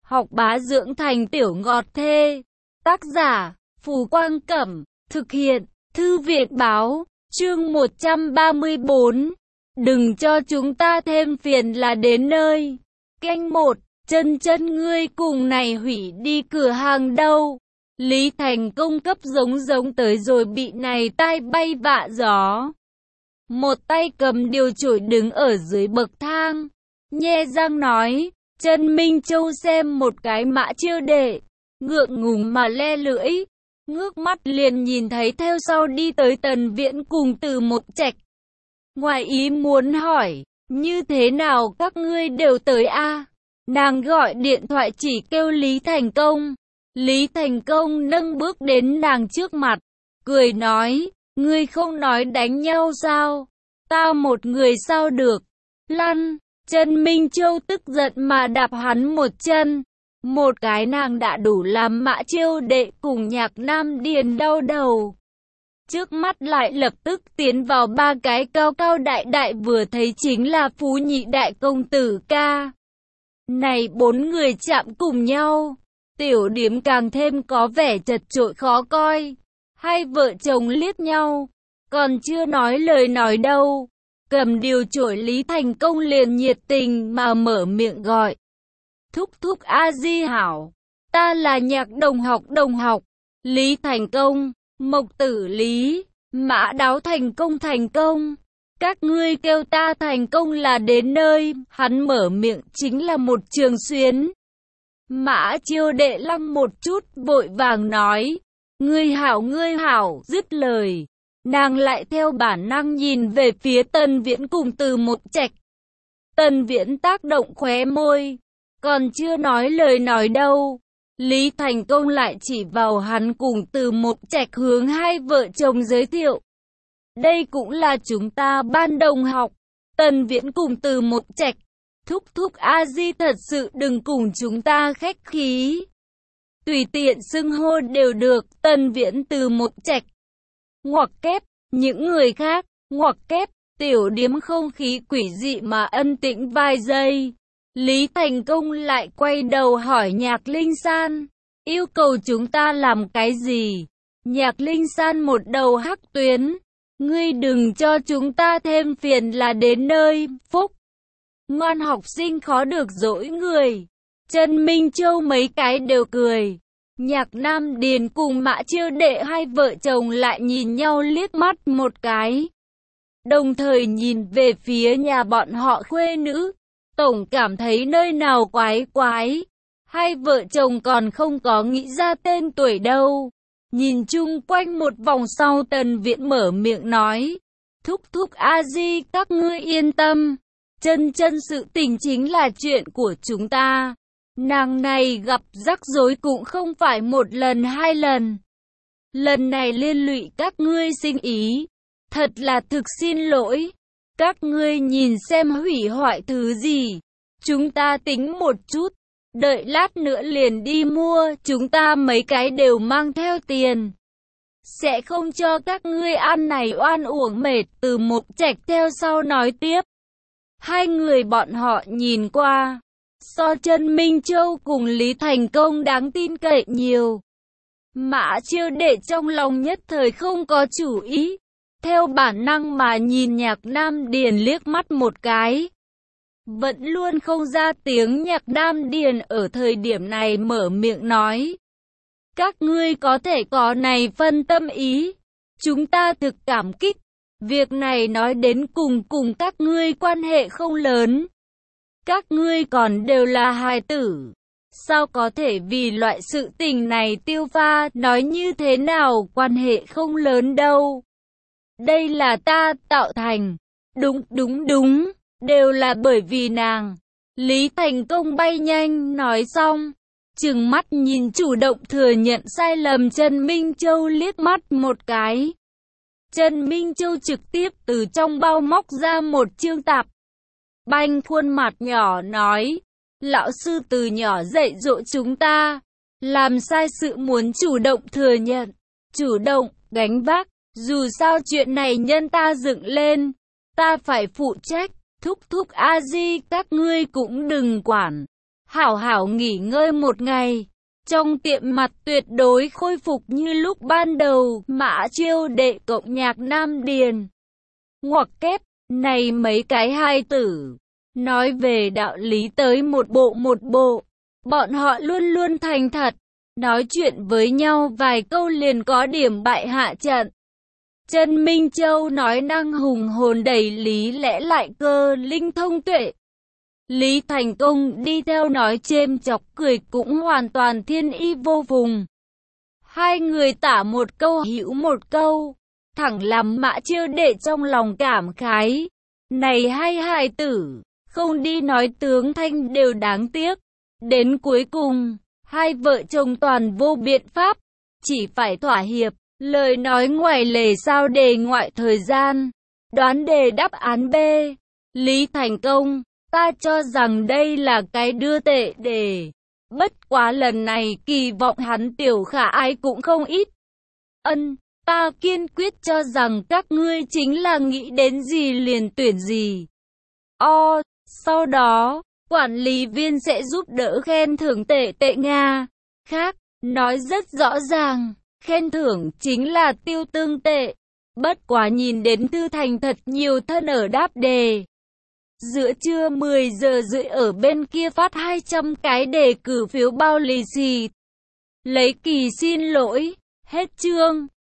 học bá dưỡng thành tiểu ngọt thê. Tác giả, Phù Quang Cẩm. Thực hiện, Thư viện Báo. Chương 134. Đừng cho chúng ta thêm phiền là đến nơi. Canh 1. Chân chân ngươi cùng này hủy đi cửa hàng đâu. Lý Thành Công cấp giống tới rồi bị này tai bay vạ gió. Một tay cầm điều chổi đứng ở dưới bậc thang, nhe răng nói. Trần Minh Châu xem một cái Mã Chiêu Đệ, ngượng ngùng mà le lưỡi, ngước mắt liền nhìn thấy theo sau đi tới Tần Viễn cùng Từ Một Trạch. Ngoài ý muốn hỏi, như thế nào các ngươi đều tới a? Nàng gọi điện thoại chỉ kêu Lý Thành Công. Lý Thành Công nâng bước đến nàng trước mặt, cười nói, ngươi không nói đánh nhau sao? Ta một người sao được? Lăn! Trần Minh Châu tức giận mà đạp hắn một chân. Một cái nàng đã đủ làm Mã Chiêu Đệ cùng Nhạc Nam Điền đau đầu. Trước mắt lại lập tức tiến vào ba cái cao cao đại đại vừa thấy chính là Phú Nhị Đại Công Tử ca. Này bốn người chạm cùng nhau, tiểu điếm càng thêm có vẻ chật chội khó coi. Hai vợ chồng liếc nhau, còn chưa nói lời nói đâu. Cầm điều chổi Lý Thành Công liền nhiệt tình mà mở miệng gọi. Thúc thúc A Di hảo, ta là Nhạc đồng học, Lý Thành Công, Mộc Tử Lý, Mã Đáo Thành Công. Các ngươi kêu ta Thành Công là đến nơi, hắn mở miệng chính là một trường xuyến. Mã Chiêu Đệ lăng một chút vội vàng nói. Ngươi hảo, dứt lời. Nàng lại theo bản năng nhìn về phía Tần Viễn cùng Từ Một Trạch. Tần Viễn tác động khóe môi, còn chưa nói lời nói đâu. Lý Thành Công lại chỉ vào hắn cùng Từ Một Trạch hướng hai vợ chồng giới thiệu. Đây cũng là chúng ta ban đồng học. Tần Viễn cùng Từ Một Trạch. Thúc thúc A Di thật sự đừng cùng chúng ta khách khí. Tùy tiện xưng hô đều được. Tần Viễn Từ Một Trạch. Ngoặc kép, những người khác, ngoặc kép, tiểu điếm không khí quỷ dị mà ân tĩnh vài giây. Lý Thành Công lại quay đầu hỏi Nhạc Linh San, yêu cầu chúng ta làm cái gì? Nhạc Linh San một đầu hắc tuyến, ngươi đừng cho chúng ta thêm phiền là đến nơi, phúc. Ngoan học sinh khó được dỗi người. Trần Minh Châu mấy cái đều cười. Nhạc Nam Điền cùng Mã Chiêu Đệ hai vợ chồng lại nhìn nhau liếc mắt một cái. Đồng thời nhìn về phía nhà bọn họ khuê nữ. Tổng cảm thấy nơi nào quái quái. Hai vợ chồng còn không có nghĩ ra tên tuổi đâu. Nhìn chung quanh một vòng sau Tần Viễn mở miệng nói. Thúc thúc A Di các ngươi yên tâm. Chân sự tình chính là chuyện của chúng ta. Nàng này gặp rắc rối cũng không phải một lần hai lần. Lần này liên lụy các ngươi sinh ý. Thật là thực xin lỗi. Các ngươi nhìn xem hủy hoại thứ gì. Chúng ta tính một chút. Đợi lát nữa liền đi mua. Chúng ta mấy cái đều mang theo tiền. Sẽ không cho các ngươi ăn này oan uổng mệt. Từ Một Trạch theo sau nói tiếp. Hai người bọn họ nhìn qua. So Trần Minh Châu cùng Lý Thành Công đáng tin cậy nhiều. Mã Chiêu Đệ trong lòng nhất thời không có chủ ý. Theo bản năng mà nhìn Nhạc Nam Điền liếc mắt một cái. Vẫn luôn không ra tiếng. Nhạc Nam Điền ở thời điểm này mở miệng nói. Các ngươi có thể có này phân tâm ý. Chúng ta thực cảm kích. Việc này nói đến cùng các ngươi quan hệ không lớn. Các ngươi còn đều là hài tử. Sao có thể vì loại sự tình này tiêu pha, nói như thế nào quan hệ không lớn đâu. Đây là ta tạo thành. Đúng. Đều là bởi vì nàng. Lý Thành Công bay nhanh nói xong. Trừng mắt nhìn chủ động thừa nhận sai lầm Trần Minh Châu liếc mắt một cái. Trần Minh Châu trực tiếp từ trong bao móc ra một chương tạp. Banh khuôn mặt nhỏ nói. Lão sư từ nhỏ dạy dỗ chúng ta. Làm sai sự muốn chủ động thừa nhận. Chủ động, gánh vác. Dù sao chuyện này nhân ta dựng lên. Ta phải phụ trách. Thúc thúc A Di các ngươi cũng đừng quản. hảo hảo nghỉ ngơi một ngày. Trong tiệm mặt tuyệt đối khôi phục như lúc ban đầu, Mã Chiêu Đệ cộng nhạc Nam Điền. Ngoặc kép, này mấy cái hai tử, nói về đạo lý tới một bộ, bọn họ luôn luôn thành thật, nói chuyện với nhau vài câu liền có điểm bại hạ trận. Trần Minh Châu nói năng hùng hồn đầy lý lẽ lại cơ linh thông tuệ. Lý Thành Công đi theo nói chêm chọc cười cũng hoàn toàn thiên y vô phùng. Hai người tả một câu hữu một câu, thẳng làm Mã Chiêu Đệ trong lòng cảm khái. Này hai hài tử, không đi nói tướng thanh đều đáng tiếc. Đến cuối cùng, hai vợ chồng toàn vô biện pháp, chỉ phải thỏa hiệp, lời nói ngoài lề sao đề ngoại thời gian. Đoán đề đáp án B. Lý Thành Công, ta cho rằng đây là cái đưa tệ đề. Bất quá lần này kỳ vọng hắn tiểu khả ái cũng không ít. Ta kiên quyết cho rằng các ngươi chính là nghĩ đến gì liền tuyển gì. Sau đó, quản lý viên sẽ giúp đỡ khen thưởng tệ Nga. Khác, nói rất rõ ràng, khen thưởng chính là tiêu tương tệ. Bất quá nhìn đến Thư Thành thật nhiều thân ở đáp đề. Giữa trưa 10 giờ rưỡi ở bên kia phát 200 cái đề cử phiếu bao lì xì. Lấy kỳ xin lỗi, hết chương.